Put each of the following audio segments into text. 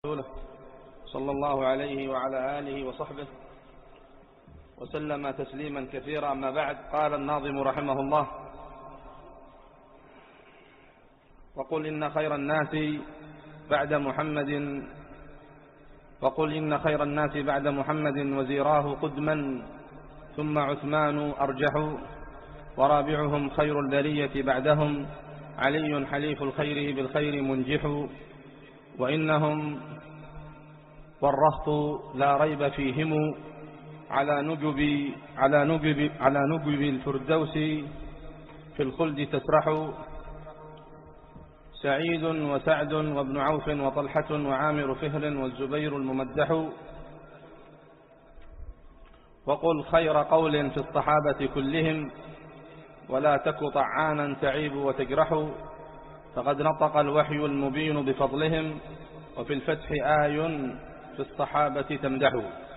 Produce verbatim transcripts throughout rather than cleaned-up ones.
رسوله صلى الله عليه وعلى آله وصحبه وسلم تسليما كثيرا. أما بعد، قال الناظم رحمه الله: وقل إن خير الناس بعد محمد وقل إن خير الناس بعد محمد وزيراه قدما ثم عثمان أرجح ورابعهم خير البرية بعدهم علي حليف الخير بالخير منجح وإنهم والرهط لا ريب فيهم على نجب على نجب على نجب الفردوس في الخلد تسرح سعيد وسعد وابن عوف وطلحة وعامر فهر والزبير الممدح. وقل خير قول في الصحابة كلهم ولا تك طعانا تعيب وتجرح فقد نطق الوحي المبين بفضلهم وفي الفتح آي في الصحابة تمدح.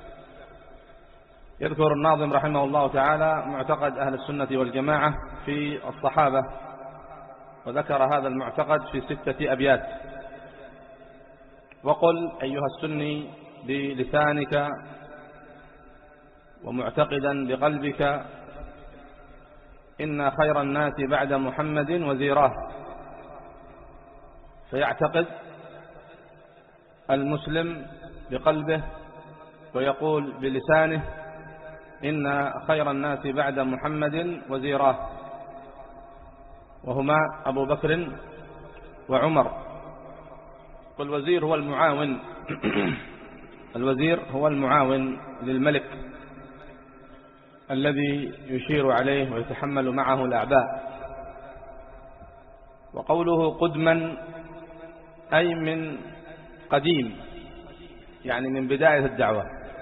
يذكر الناظم رحمه الله تعالى معتقد أهل السنة والجماعة في الصحابة، وذكر هذا المعتقد في ستة أبيات: وقل أيها السني بلسانك ومعتقدا بقلبك إن خير الناس بعد محمد وزيراه. فيعتقد المسلم بقلبه ويقول بلسانه إن خير الناس بعد محمد وزيراه، وهما أبو بكر وعمر. والوزير هو المعاون الوزير هو المعاون للملك الذي يشير عليه ويتحمل معه الأعباء. وقوله قدما أي من قديم، يعني من بداية الدعوة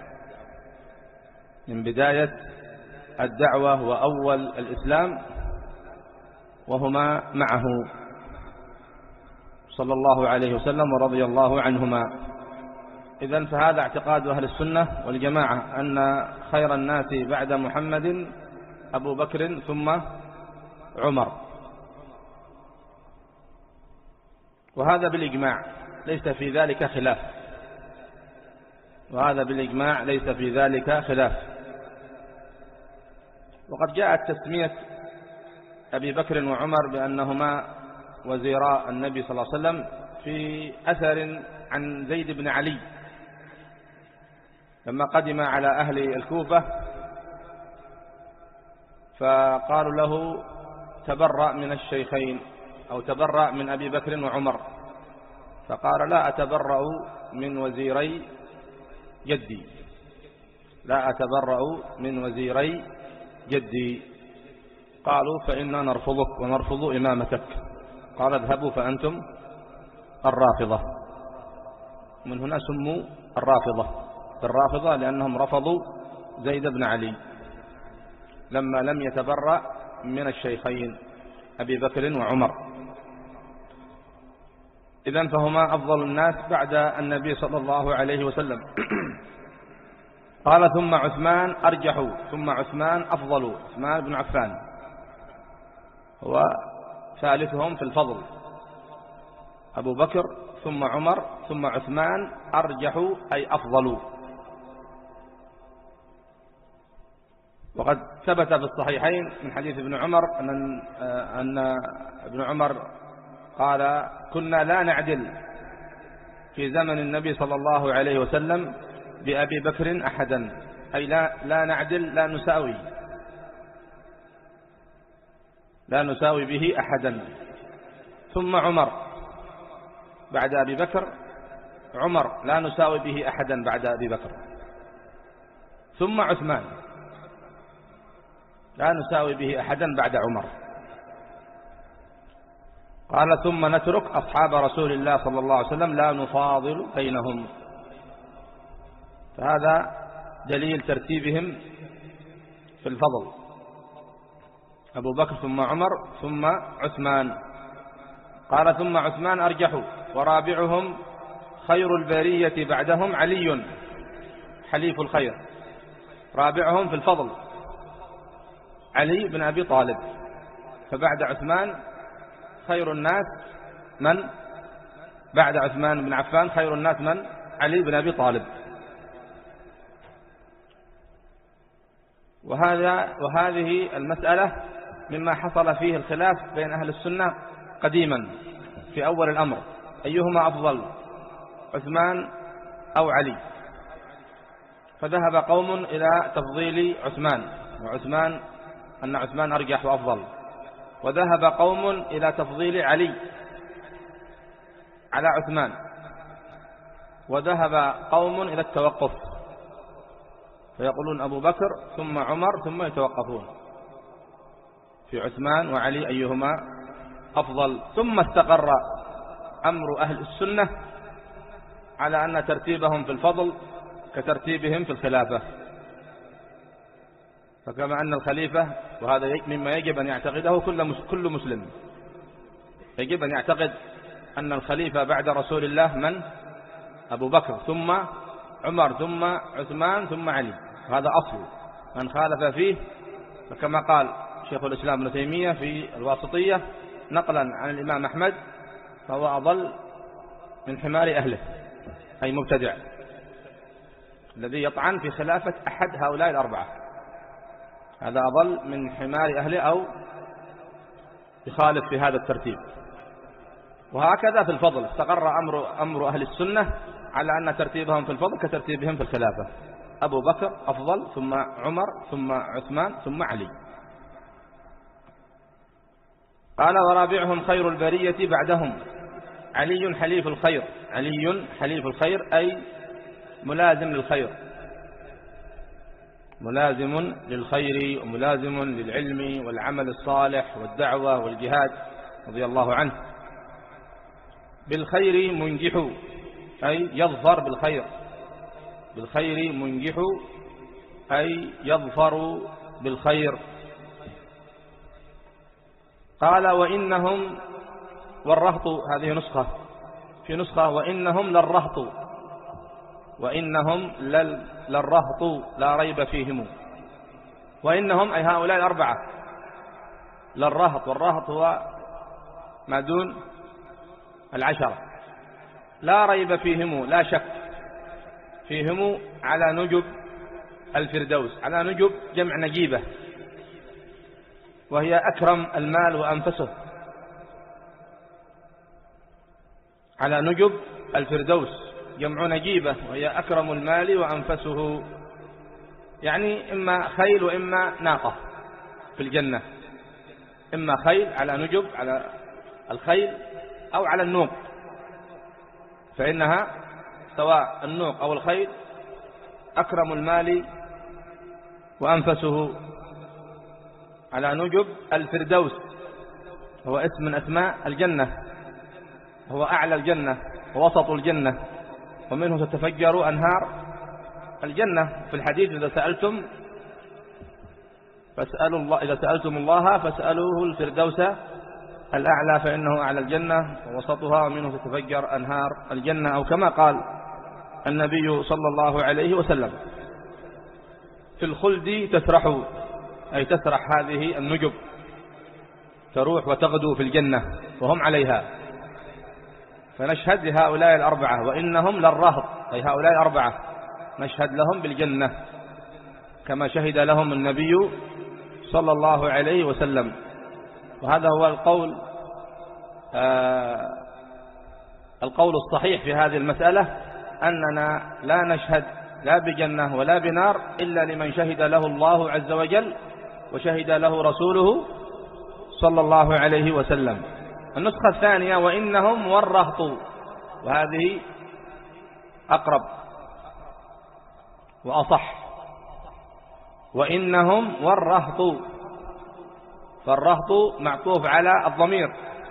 من بداية الدعوة وأول الإسلام، وهما معه صلى الله عليه وسلم ورضي الله عنهما. إذن فهذا اعتقاد أهل السنة والجماعة أن خير الناس بعد محمد أبو بكر ثم عمر، وهذا بالإجماع ليس في ذلك خلاف وهذا بالإجماع ليس في ذلك خلاف. وقد جاءت تسمية أبي بكر وعمر بأنهما وزيراء النبي صلى الله عليه وسلم في أثر عن زيد بن علي لما قدم على أهل الكوفة فقالوا له تبرأ من الشيخين أو تبرأ من أبي بكر وعمر، فقال لا أتبرأ من وزيري جدي لا أتبرأ من وزيري جدي. قالوا فإنا نرفضك ونرفض إمامتك. قال اذهبوا فأنتم الرافضة. من هنا سموا الرافضة الرافضة لأنهم رفضوا زيد بن علي لما لم يتبرأ من الشيخين أبي بكر وعمر. إذن فهما أفضل الناس بعد النبي صلى الله عليه وسلم. قال ثم عثمان أرجح ثم عثمان أفضل، عثمان بن عفان هو ثالثهم في الفضل. أبو بكر ثم عمر ثم عثمان أرجح أي أفضل. وقد ثبت في الصحيحين من حديث ابن عمر أن, أن ابن عمر قال كنا لا نعدل في زمن النبي صلى الله عليه وسلم بأبي بكر أحدا، أي لا, لا نعدل لا نساوي لا نساوي به أحدا. ثم عمر بعد أبي بكر، عمر لا نساوي به أحدا بعد أبي بكر. ثم عثمان لا نساوي به أحدا بعد عمر. قال ثم نترك أصحاب رسول الله صلى الله عليه وسلم لا نفاضل بينهم. فهذا دليل ترتيبهم في الفضل: أبو بكر ثم عمر ثم عثمان. قال ثم عثمان أرجح ورابعهم خير البرية بعدهم علي حليف الخير. رابعهم في الفضل علي بن أبي طالب. فبعد عثمان خير الناس من؟ بعد عثمان بن عفان خير الناس من؟ علي بن أبي طالب. وهذا وهذه المسألة مما حصل فيه الخلاف بين أهل السنة قديما في أول الأمر، أيهما أفضل، عثمان أو علي؟ فذهب قوم إلى تفضيل عثمان، وعثمان أن عثمان أرجح وأفضل، وذهب قوم إلى تفضيل علي على عثمان، وذهب قوم إلى التوقف، فيقولون أبو بكر ثم عمر ثم يتوقفون في عثمان وعلي أيهما أفضل. ثم استقر أمر أهل السنة على أن ترتيبهم في الفضل كترتيبهم في الخلافة. فكما أن الخليفة، وهذا مما يجب أن يعتقده كل مسلم، يجب أن يعتقد أن الخليفة بعد رسول الله من؟ أبو بكر ثم عمر ثم عثمان ثم علي، هذا أصل. من خالف فيه فكما قال شيخ الإسلام ابن تيمية في الواسطية نقلا عن الإمام أحمد فهو أضل من حمار أهله، أي مبتدع الذي يطعن في خلافة أحد هؤلاء الأربعة، هذا أضل من حمار أهله أو يخالف في هذا الترتيب. وهكذا في الفضل استقر أمر, أمر أهل السنة على أن ترتيبهم في الفضل كترتيبهم في الخلافة، أبو بكر أفضل ثم عمر ثم عثمان ثم علي. قال ورابعهم خير البرية بعدهم علي حليف الخير، علي حليف الخير أي ملازم للخير، ملازم للخير وملازم للعلم والعمل الصالح والدعوة والجهاد رضي الله عنه. بالخير منجح أي يظفر بالخير، بالخير منجح أي يظفر بالخير. قال وإنهم والرهط، هذه نسخة، في نسخة وإنهم للرهط، وإنهم للرهط لا ريب فيهم، وإنهم أي هؤلاء الأربعة للرهط، والرهط هو ما دون العشرة، لا ريب فيهم لا شك فيهم على نجب الفردوس، على نجب جمع نجيبة وهي أكرم المال وأنفسه، على نجب الفردوس جمع نجيبة وهي أكرم المال وأنفسه، يعني إما خيل وإما ناقة في الجنة، إما خيل على نجب على الخيل أو على النوق، فإنها سواء النوق أو الخيل أكرم المال وأنفسه، على نجب الفردوس هو اسم من أسماء الجنة، هو أعلى الجنة ووسط الجنة، ومنه تتفجر أنهار الجنة. في الحديث إذا سألتم فاسألوا الله، إذا سألتم الله فاسألوه الفردوس الأعلى فإنه أعلى الجنة ووسطها ومنه تتفجر أنهار الجنة، أو كما قال النبي صلى الله عليه وسلم. في الخلد تسرح أي تسرح هذه النجب، تروح وتغدو في الجنة وهم عليها. فنشهد لهؤلاء الأربعة وإنهم للرهط، أي هؤلاء الأربعة نشهد لهم بالجنة كما شهد لهم النبي صلى الله عليه وسلم. وهذا هو القول آه القول الصحيح في هذه المسألة، أننا لا نشهد لا بجنة ولا بنار إلا لمن شهد له الله عز وجل وشهد له رسوله صلى الله عليه وسلم. النسخة الثانية وإنهم والرهط، وهذه أقرب وأصح، وإنهم والرهط، فالرهط معطوف على الضمير،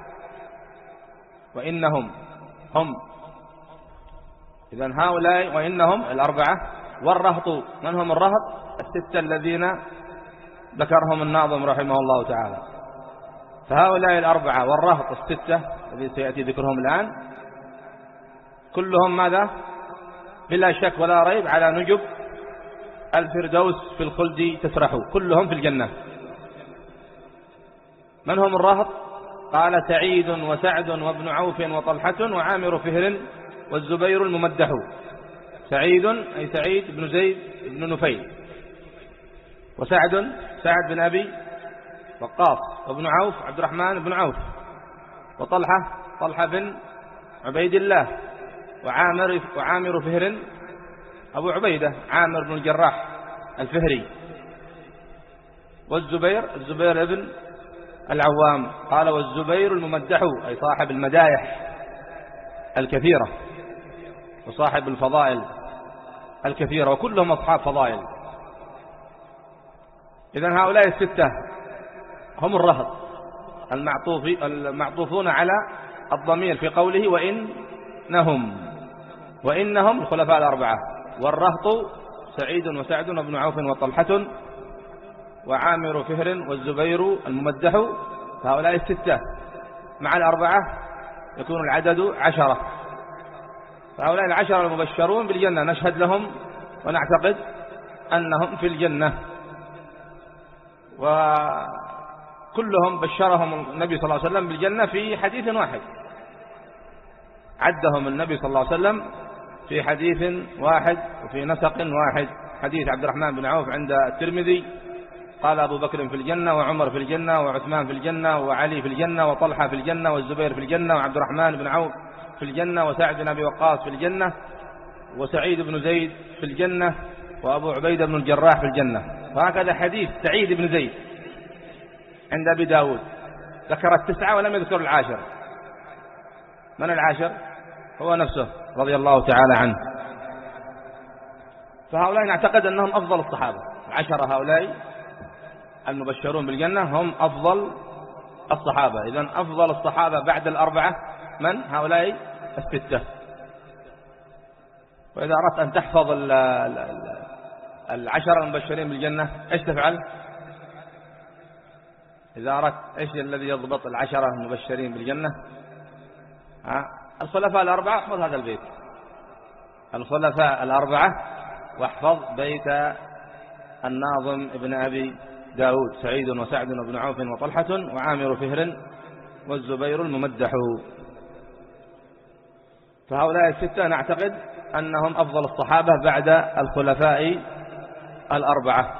وإنهم هم، إذن هؤلاء وإنهم الأربعة والرهط. من هم الرهط؟ الستة الذين ذكرهم الناظم رحمه الله تعالى. فهؤلاء الأربعة والرهط الستة الذي سيأتي ذكرهم الآن كلهم ماذا؟ بلا شك ولا ريب على نجب الفردوس في الخلد تسرحوا، كلهم في الجنة. من هم الرهط؟ قال سعيد وسعد وابن عوف وطلحة وعامر فهر والزبير الممدح. سعيد أي سعيد بن زيد بن نفيل، وسعد سعد بن أبي وقاص، وابن عوف عبد الرحمن بن عوف، وطلحة طلحة بن عبيد الله، وعامر وعامر فهر أبو عبيدة عامر بن الجراح الفهري، والزبير الزبير ابن العوام. قال والزبير الممدح أي صاحب المدايح الكثيرة وصاحب الفضائل الكثيرة، وكلهم أصحاب فضائل. إذن هؤلاء الستة هم الرهط المعطوف المعطوفون على الضمير في قوله وإنهم، وإنهم الخلفاء الأربعة، والرهط سعيد وسعد وابن عوف وطلحة وعامر فهر والزبير الممدح. فهؤلاء الستة مع الأربعة يكون العدد عشرة. فهؤلاء العشرة المبشرون بالجنة نشهد لهم ونعتقد أنهم في الجنة، وكلهم بشرهم النبي صلى الله عليه وسلم بالجنة في حديث واحد، عدهم النبي صلى الله عليه وسلم في حديث واحد وفي نسق واحد. حديث عبد الرحمن بن عوف عند الترمذي قال أبو بكر في الجنة وعمر في الجنة وعثمان في الجنة وعلي في الجنة وطلحة في الجنة والزبير في الجنة وعبد الرحمن بن عوف في الجنة وسعد بن أبي وقاص في الجنة وسعيد بن زيد في الجنة وأبو عبيدة بن الجراح في الجنة. وهكذا حديث سعيد بن زيد عند أبي داود ذكر التسعة ولم يذكر العاشر. من العاشر؟ هو نفسه رضي الله تعالى عنه. فهؤلاء نعتقد أنهم أفضل الصحابة. العشرة هؤلاء المبشرون بالجنة هم أفضل الصحابة. إذن أفضل الصحابة بعد الأربعة من؟ هؤلاء الستة. وإذا أردت أن تحفظ العشرة المبشرين بالجنة إيش تفعل؟ إذا أردت إيش الذي يضبط العشرة المبشرين بالجنة؟ ها؟ الخلفاء الأربعة. احفظ هذا البيت، الخلفاء الأربعة، واحفظ بيت الناظم ابن أبي داود سعيد وسعد وابن عوف وطلحة وعامر فهر والزبير الممدح. فهؤلاء الستة نعتقد أنهم أفضل الصحابة بعد الخلفاء الأربعة.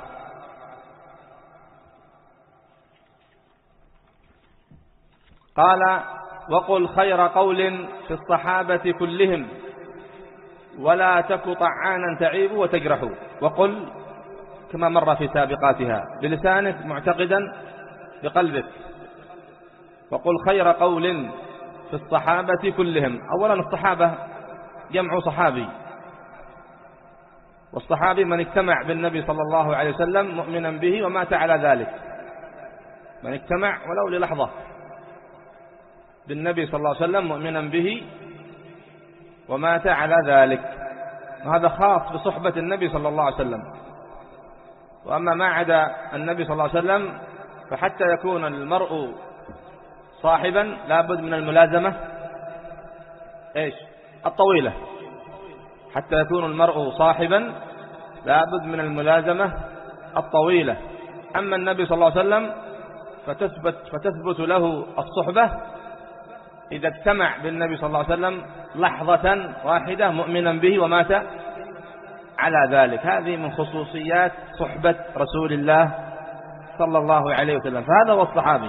قال وقل خير قول في الصحابة كلهم ولا تك طعانا تعيب وتجرح. وقل كما مر في سابقاتها بلسانك معتقدا بقلبك. وقل خير قول في الصحابة كلهم. أولا الصحابة جمع صحابي، والصحابي من اجتمع بالنبي صلى الله عليه وسلم مؤمنا به ومات على ذلك، من اجتمع ولو للحظة بالنبي صلى الله عليه وسلم مؤمنا به ومات على ذلك، وهذا خاص بصحبة النبي صلى الله عليه وسلم. وأما ما عدا النبي صلى الله عليه وسلم فحتى يكون المرء صاحبا لابد من الملازمة إيش الطويلة. حتى يكون المرء صاحبا لابد من الملازمة الطويلة. أما النبي صلى الله عليه وسلم فتثبت, فتثبت له الصحبة إذا اجتمع بالنبي صلى الله عليه وسلم لحظة واحدة مؤمنا به ومات على ذلك. هذه من خصوصيات صحبة رسول الله صلى الله عليه وسلم. فهذا هو الصحابي،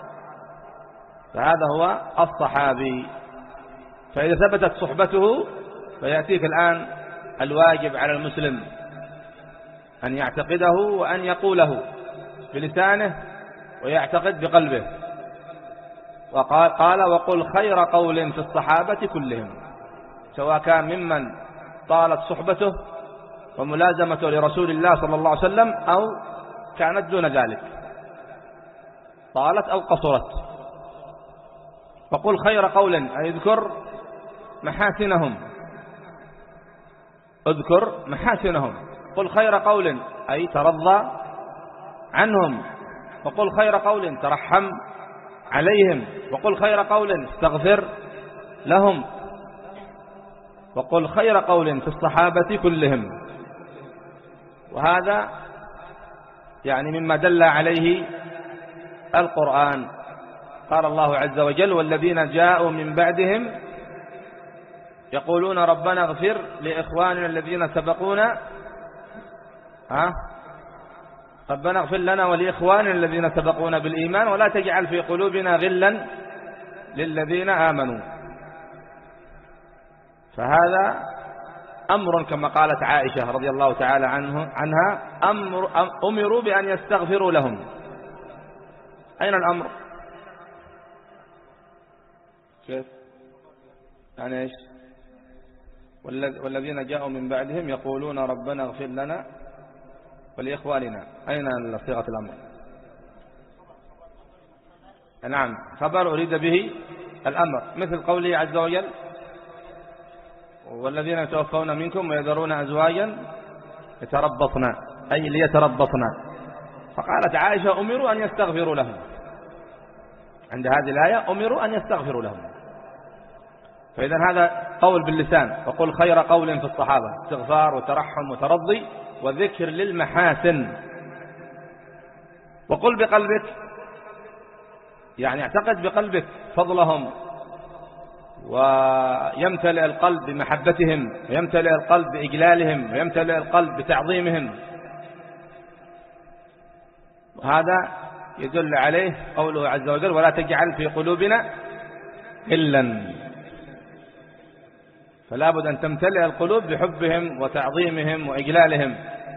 فهذا هو الصحابي. فإذا ثبتت صحبته فيأتيك الآن الواجب على المسلم أن يعتقده وأن يقوله بلسانه ويعتقد بقلبه. وقال قال وقل خير قول في الصحابة كلهم، سواء كان ممن طالت صحبته وملازمته لرسول الله صلى الله عليه وسلم أو كانت دون ذلك، طالت أو قصرت. وقل خير قول أي اذكر محاسنهم، اذكر محاسنهم. قل خير قول أي ترضى عنهم. وقل خير قول ترحم عليهم. وقل خير قول استغفر لهم. وقل خير قول في الصحابة كلهم. وهذا يعني مما دل عليه القرآن. قال الله عز وجل والذين جاءوا من بعدهم يقولون ربنا اغفر لإخواننا الذين سبقونا ها ربنا اغفر لنا ولإخواننا الذين سبقونا بالإيمان ولا تجعل في قلوبنا غلا للذين آمنوا. فهذا أمر كما قالت عائشة رضي الله تعالى عنه عنها أمر أمروا بأن يستغفروا لهم. أين الأمر؟ كيف؟ يعني إيش؟ والذين جاءوا من بعدهم يقولون ربنا اغفر لنا ولإخواننا. أين صيغة الأمر؟ نعم خبر أريد به الأمر مثل قوله عز وجل والذين يتوفون منكم ويذرون أزواجا يتربصن أي ليتربصن. فقالت عائشة أمروا أن يستغفروا لهم. عند هذه الآية أمروا أن يستغفروا لهم. فإذا هذا قول باللسان وقل خير قول في الصحابة استغفار وترحم وترضي وذكر للمحاسن. وقل بقلبك يعني اعتقد بقلبك فضلهم ويمتلئ القلب بمحبتهم ويمتلئ القلب بإجلالهم ويمتلئ القلب بتعظيمهم. وهذا يدل عليه قوله عز وجل ولا تجعل في قلوبنا غلا. فلا بد أن تمتلئ القلوب بحبهم وتعظيمهم وإجلالهم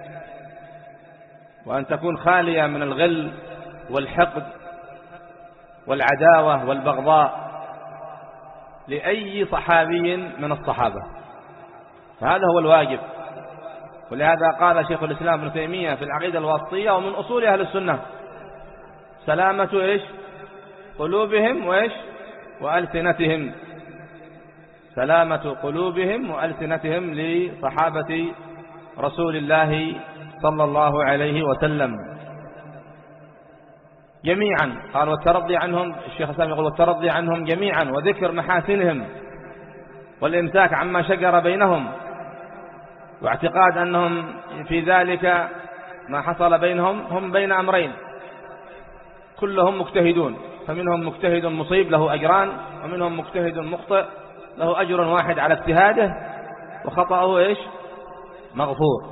وأن تكون خالية من الغل والحقد والعداوة والبغضاء لأي صحابي من الصحابة. فهذا هو الواجب. ولهذا قال شيخ الإسلام ابن تيمية في العقيدة الواسطية ومن أصول أهل السنة سلامة إيش قلوبهم وإيش وألسنتهم. سلامة قلوبهم وألسنتهم لصحابة رسول الله صلى الله عليه وسلم جميعا. قال والترضي عنهم الشيخ الإسلام يقول والترضي عنهم جميعا وذكر محاسنهم والإمساك عما شجر بينهم واعتقاد أنهم في ذلك ما حصل بينهم هم بين أمرين كلهم مجتهدون. فمنهم مجتهد مصيب له أجران ومنهم مجتهد مخطئ له أجر واحد على اجتهاده وخطأه إيش مغفور.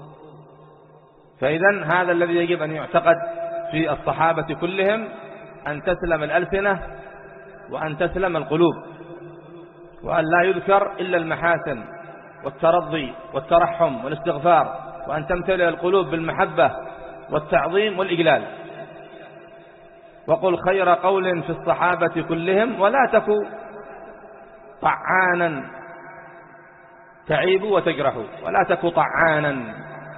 فإذا هذا الذي يجب أن يعتقد في الصحابة كلهم أن تسلم الألسنة وأن تسلم القلوب وأن لا يذكر إلا المحاسن والترضي والترحم والاستغفار وأن تمتلئ القلوب بالمحبة والتعظيم والإجلال. وقل خير قول في الصحابة كلهم ولا تكو طعانا تعيب وتجرح. ولا تكو طعانا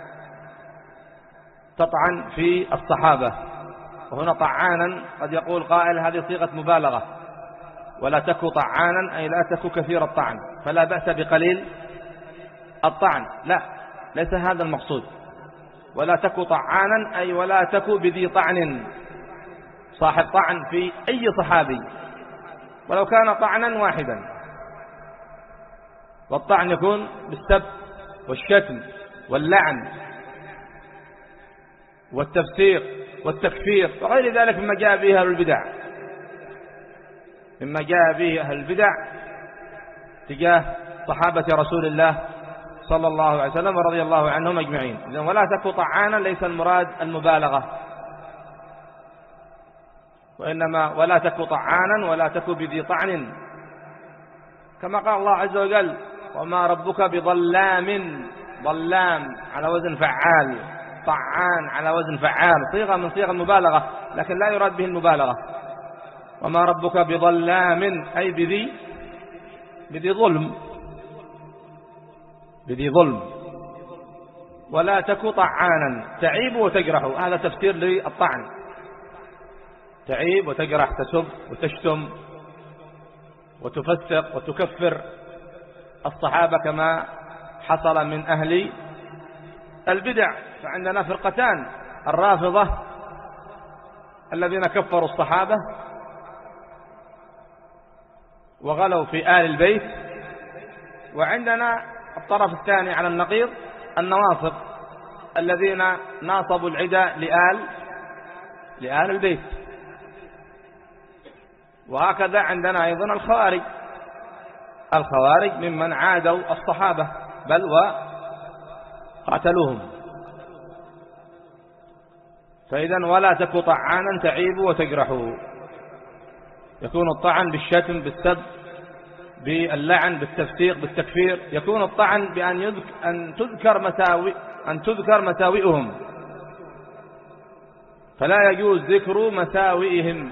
تطعن في الصحابة. وهنا طعانا قد يقول قائل هذه صيغة مبالغة ولا تكو طعانا أي لا تكو كثير الطعن فلا بأس بقليل الطعن. لا ليس هذا المقصود. ولا تكو طعانا أي ولا تكو بذي طعن صاحب طعن في أي صحابي ولو كان طعنا واحدا. والطعن يكون بالسب والشتم واللعن والتفسيق والتكفير وغير ذلك مما جاء به أهل البدع مما جاء به أهل البدع تجاه صحابة رسول الله صلى الله عليه وسلم ورضي الله عنهم أجمعين. إذن ولا تكو طعانا ليس المراد المبالغة وإنما ولا تكو طعانا ولا تكو بذي طعن كما قال الله عز وجل وما ربك بظلام ظلام على وزن فعال طعان على وزن فعال صيغة من صيغ المبالغة لكن لا يراد به المبالغة. وما ربك بظلام أي بذي بذي ظلم بذي ظلم. ولا تكو طعانا تعيب وتجرح. هذا تفسير للطعن تعيب وتجرح تسب وتشتم وتفسق وتكفر الصحابة كما حصل من أهل البدع. فعندنا فرقتان الرافضة الذين كفروا الصحابة وغلوا في آل البيت وعندنا الطرف الثاني على النقيض النواصب الذين ناصبوا العداء لآل لآل البيت. وهكذا عندنا أيضا الخوارج. الخوارج ممن عادوا الصحابة بل وقاتلوهم. فإذا ولا تك طعانا تعيب وتجرحوا. يكون الطعن بالشتم، بالسب، باللعن، بالتفسيق، بالتكفير. يكون الطعن بأن يذك أن تذكر مساوئ أن تذكر مساوئهم، فلا يجوز ذكر مساوئهم.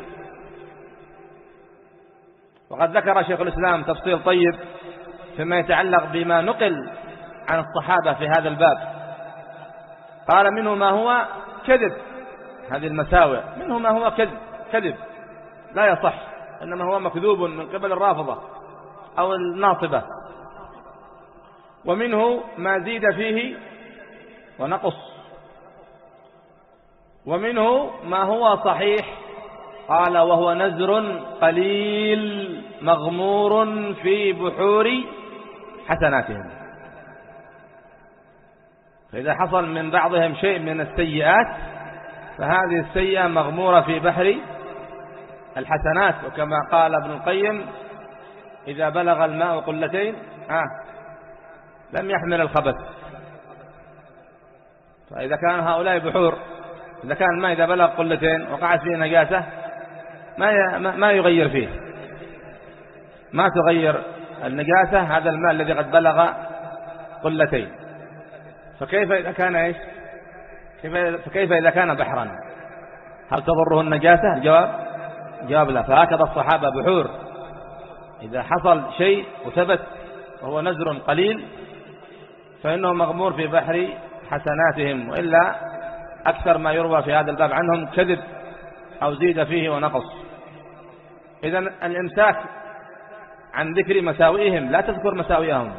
وقد ذكر شيخ الإسلام تفصيل طيب فيما يتعلق بما نقل عن الصحابة في هذا الباب. قال منه ما هو كذب، هذه المساوئ منه ما هو كذب كذب لا يصح، إنما هو مكذوب من قبل الرافضة أو الناصبة. ومنه ما زيد فيه ونقص، ومنه ما هو صحيح. قال وهو نزر قليل مغمور في بحور حسناتهم. فإذا حصل من بعضهم شيء من السيئات فهذه السيئة مغمورة في بحر الحسنات. وكما قال ابن القيم إذا بلغ الماء قلتين آه لم يحمل الخبث. فإذا كان هؤلاء بحور، إذا كان الماء إذا بلغ قلتين وقعت فيه نجاسة ما ما يغير فيه، ما تغير النجاسة هذا الماء الذي قد بلغ قلتين. فكيف إذا كان إيش؟ فكيف إذا كان بحرا؟ هل تضره النجاسة؟ الجواب جواب لا. فهكذا الصحابة بحور، إذا حصل شيء وثبت وهو نزر قليل فإنه مغمور في بحر حسناتهم. وإلا أكثر ما يروى في هذا الباب عنهم كذب أو زيد فيه ونقص. إذن الإمساك عن ذكر مساوئهم، لا تذكر مساوئهم.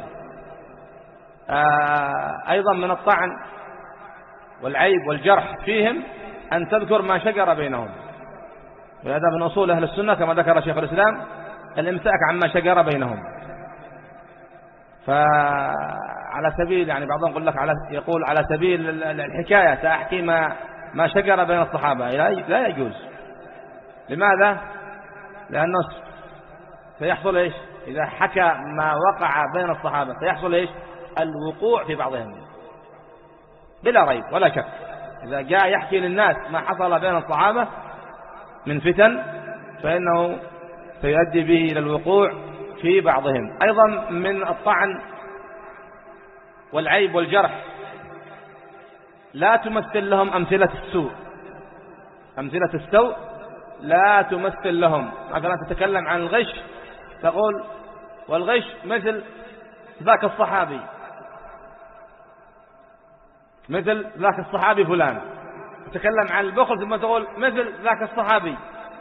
آه أيضا من الطعن والعيب والجرح فيهم أن تذكر ما شجر بينهم. وهذا من أصول أهل السنة كما ذكر شيخ الإسلام، الإمساك عما شجر بينهم. فعلى سبيل يعني بعضهم يقول لك على يقول على سبيل الحكاية سأحكي ما ما شجر بين الصحابة، لا يجوز. لماذا؟ لأنه سيحصل إيش؟ إذا حكى ما وقع بين الصحابة سيحصل إيش؟ الوقوع في بعضهم بلا ريب ولا شك. إذا جاء يحكي للناس ما حصل بين الصحابة من فتن فإنه سيؤدي به إلى الوقوع في بعضهم. أيضا من الطعن والعيب والجرح لا تمثل لهم أمثلة السوء. أمثلة السوء لا تمثل لهم. مثلا تتكلم عن الغش تقول والغش مثل ذاك الصحابي، مثل ذاك الصحابي فلان. تتكلم عن البخل ثم تقول مثل ذاك الصحابي.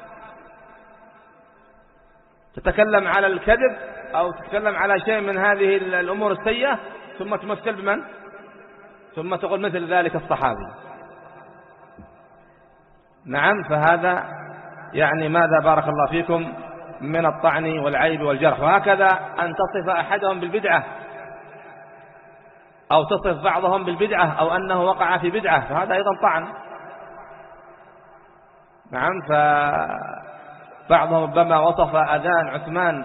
تتكلم على الكذب أو تتكلم على شيء من هذه الأمور السيئة ثم تمثل بمن؟ ثم تقول مثل ذلك الصحابي. نعم. فهذا يعني ماذا بارك الله فيكم من الطعن والعيب والجرح. وهكذا أن تصف أحدهم بالبدعة أو تصف بعضهم بالبدعة أو أنه وقع في بدعة فهذا أيضا طعن. نعم. فبعضهم ربما وصف أذان عثمان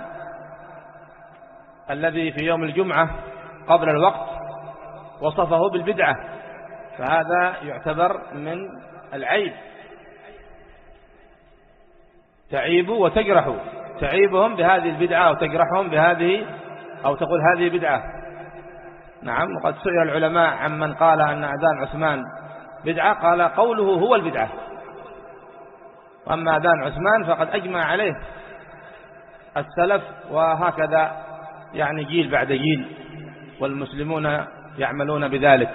الذي في يوم الجمعة قبل الوقت وصفه بالبدعة، فهذا يعتبر من العيب. تعيب وتجرح، تعيبهم بهذه البدعة وتجرحهم بهذه أو تقول هذه بدعة. نعم. وقد سئل العلماء عمن قال أن أذان عثمان بدعة قال قوله هو البدعة، وأما أذان عثمان فقد أجمع عليه السلف، وهكذا يعني جيل بعد جيل والمسلمون يعملون بذلك.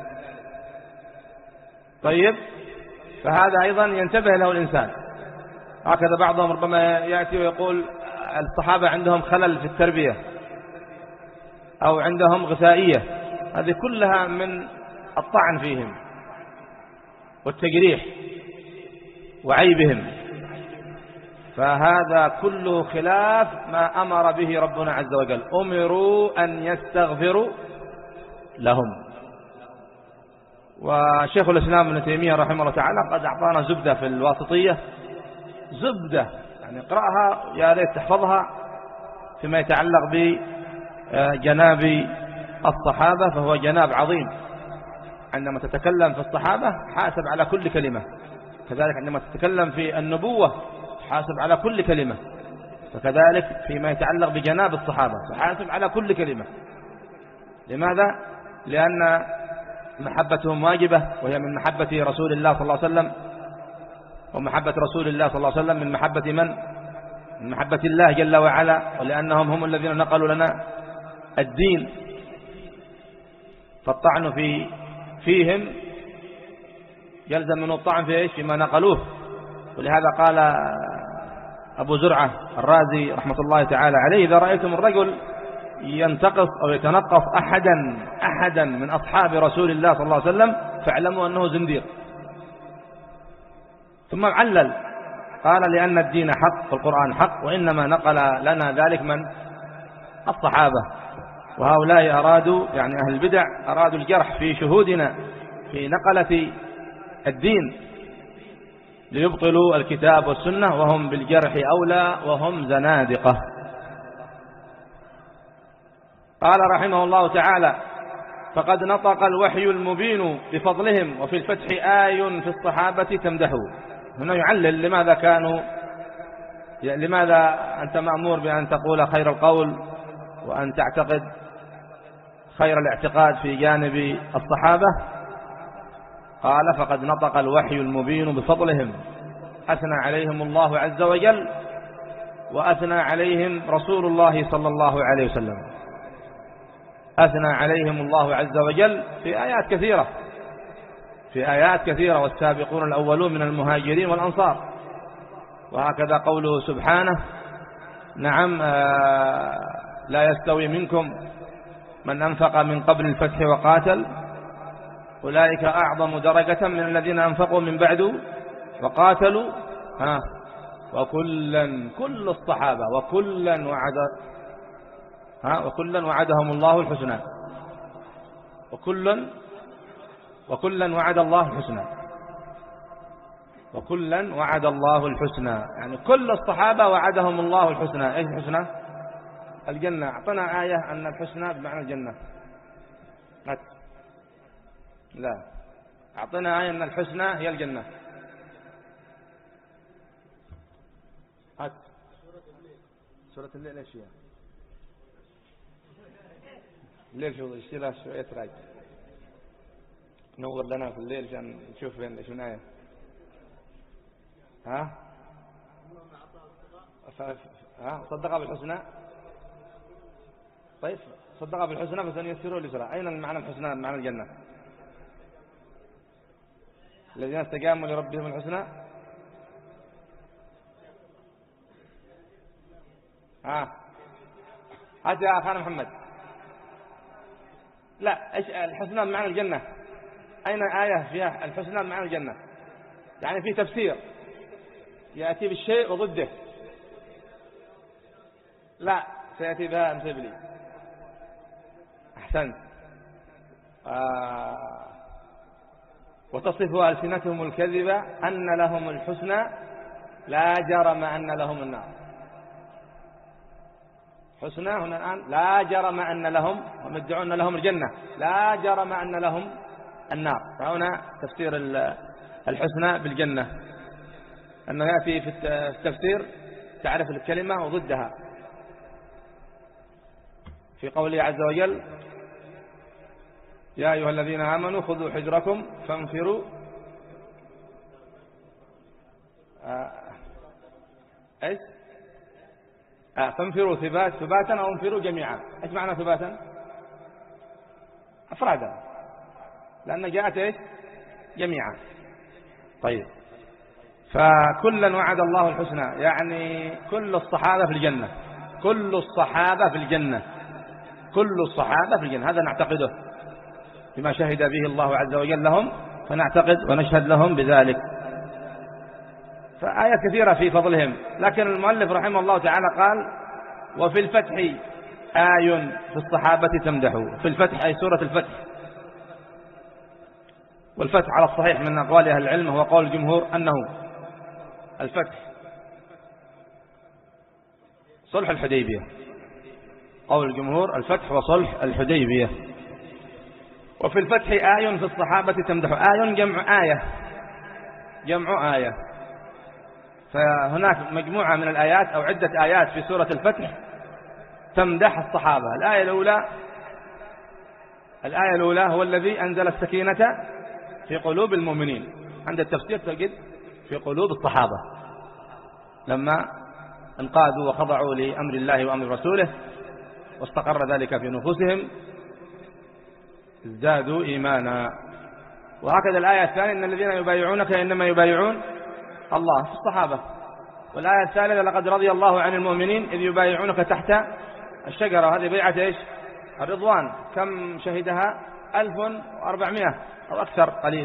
طيب. فهذا أيضا ينتبه له الإنسان. هكذا بعضهم ربما يأتي ويقول الصحابة عندهم خلل في التربية أو عندهم غثائية. هذه كلها من الطعن فيهم والتجريح وعيبهم. فهذا كله خلاف ما أمر به ربنا عز وجل. أمروا أن يستغفروا لهم. وشيخ الإسلام ابن تيمية رحمه الله تعالى قد أعطانا زبدة في الواسطية، زبدة يعني اقرأها يا ليت تحفظها فيما يتعلق بجناب الصحابة، فهو جناب عظيم. عندما تتكلم في الصحابة حاسب على كل كلمة، كذلك عندما تتكلم في النبوة حاسب على كل كلمة، فكذلك فيما يتعلق بجناب الصحابة فحاسب على كل كلمة. لماذا؟ لأن محبتهم واجبة، وهي من محبة رسول الله صلى الله عليه وسلم، ومحبة رسول الله صلى الله عليه وسلم من محبة من؟ من محبة الله جل وعلا، ولأنهم هم الذين نقلوا لنا الدين، فالطعن في فيهم يلزم منه الطعن في إيش؟ فيما نقلوه. ولهذا قال أبو زرعة الرازي رحمة الله تعالى عليه: إذا رأيتم الرجل ينتقص أو يتنقص أحدا أحدا من أصحاب رسول الله صلى الله عليه وسلم فاعلموا أنه زنديق. ثم علل قال: لأن الدين حق والقرآن حق، وإنما نقل لنا ذلك من؟ الصحابة. وهؤلاء أرادوا، يعني أهل البدع أرادوا الجرح في شهودنا في نقلة الدين ليبطلوا الكتاب والسنة، وهم بالجرح أولى وهم زنادقة. قال رحمه الله تعالى: فقد نطق الوحي المبين بفضلهم، وفي الفتح آي في الصحابة تمدحه. هنا يعلل لماذا كانوا، لماذا أنت مأمور بأن تقول خير القول وأن تعتقد خير الاعتقاد في جانب الصحابة. قال: فقد نطق الوحي المبين بفضلهم، أثنى عليهم الله عز وجل، وأثنى عليهم رسول الله صلى الله عليه وسلم، أثنى عليهم الله عز وجل في آيات كثيرة في آيات كثيرة والسابقون الأولون من المهاجرين والأنصار. وهكذا قوله سبحانه: نعم آه لا يستوي منكم من أنفق من قبل الفتح وقاتل أولئك أعظم درجة من الذين أنفقوا من بعد وقاتلوا ها وكلا كل الصحابة وكلا وعد ها وكلا وعدهم الله الحسنى وكلا وكلا وعد الله الحسنى وكلا وعد الله الحسنى يعني كل الصحابة وعدهم الله الحسنى. ايش الحسنى؟ الجنة. اعطنا آية أن الحسنى بمعنى الجنة. لا، اعطنا آية أن الحسنى هي الجنة. هات سورة الليل. ايش هي؟ الليل شو اشترى شوية راج نور لنا في الليل عشان نشوف وين ايش من آية. ها ها صدق بالحسنى. طيب صدق بالحسنى فسنيسره لليسرى. أين المعنى الحسنى؟ معنى الجنة. الذين استقاموا لربهم الحسنى. ها هات يا أخانا محمد. لا، ايش الحسنى بمعنى الجنة؟ أين آية فيها الحسنى بمعنى الجنة؟ يعني في تفسير يأتي بالشيء وضده. لا، سيأتي بها أمثل لي. أحسنت. آه. وتصف ألسنتهم الكذب أن لهم الحسنى لا جرم أن لهم النار. حسنى هنا الآن لا جرم أن لهم، هم يدعون لهم الجنة، لا جرم أن لهم النار. فهنا تفسير الحسنى بالجنة أنه يأتي في التفسير تعرف الكلمة وضدها. في قوله عز وجل: يا أيها الذين آمنوا خذوا حذركم فانفروا آه. ايش آه. فانفروا ثبات ثباتا أو انفروا جميعا. ايش معنى ثباتا؟ أفرادا، لأن جاءت ايش؟ جميعا. طيب، فكلا وعد الله الحسنى يعني كل الصحابة في الجنة، كل الصحابة في الجنة، كل الصحابة في الجنة. هذا نعتقده بما شهد به الله عز وجل لهم، فنعتقد ونشهد لهم بذلك. فآيات كثيرة في فضلهم، لكن المؤلف رحمه الله تعالى قال: وفي الفتح آي في الصحابة تمدحه. في الفتح أي سورة الفتح. والفتح على الصحيح من أقوال أهل العلم هو قول الجمهور أنه الفتح صلح الحديبية. قول الجمهور الفتح وصلح الحديبية. وفي الفتح آي في الصحابة تمدح. آي جمع آية، جمع آية. فهناك مجموعة من الآيات أو عدة آيات في سورة الفتح تمدح الصحابة. الآية الأولى الآية الأولى هو الذي أنزل السكينة في قلوب المؤمنين. عند التفسير تجد في قلوب الصحابة لما انقادوا وخضعوا لأمر الله وأمر رسوله واستقر ذلك في نفوسهم ازدادوا إيمانا. وهكذا الآية الثانية إن الذين يبايعونك إنما يبايعون الله في الصحابة. والآية الثالثة لقد رضي الله عن المؤمنين إذ يبايعونك تحت الشجرة. هذه بيعة إيش؟ الرضوان. كم شهدها؟ ألف وأربعمائة أو أكثر قليل.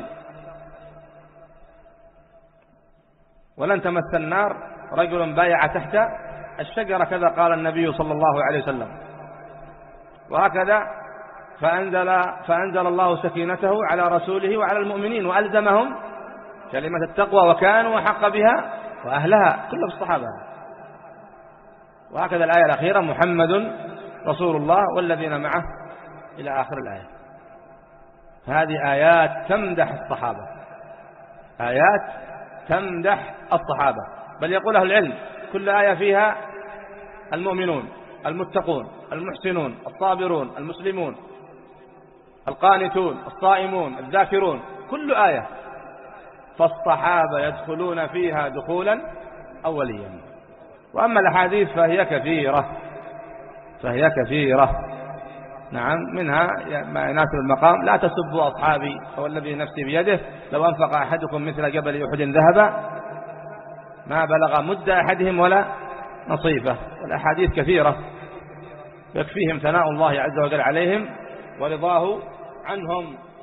ولن تمس النار رجل بايع تحت الشجرة كذا قال النبي صلى الله عليه وسلم. وهكذا فأنزل, فأنزل الله سكينته على رسوله وعلى المؤمنين وألزمهم كلمة التقوى وكانوا حق بها وأهلها كلهم الصحابة. وهكذا الآية الأخيرة محمد رسول الله والذين معه إلى آخر الآية. هذه آيات تمدح الصحابة، آيات تمدح الصحابة. بل يقول أهل العلم كل آية فيها المؤمنون المتقون المحسنون الصابرون المسلمون القانتون الصائمون الذاكرون، كل آية. فالصحابة يدخلون فيها دخولا أوليا. وأما الأحاديث فهي كثيرة فهي كثيرة نعم، منها ما يناسب المقام. لا تسبوا أصحابي والذي نفسي بيده لو أنفق أحدكم مثل جبل أحد ذهبا ما بلغ مد أحدهم ولا نصيفه. والأحاديث كثيرة يكفيهم ثناء الله عز وجل عليهم ورضاه عنهم.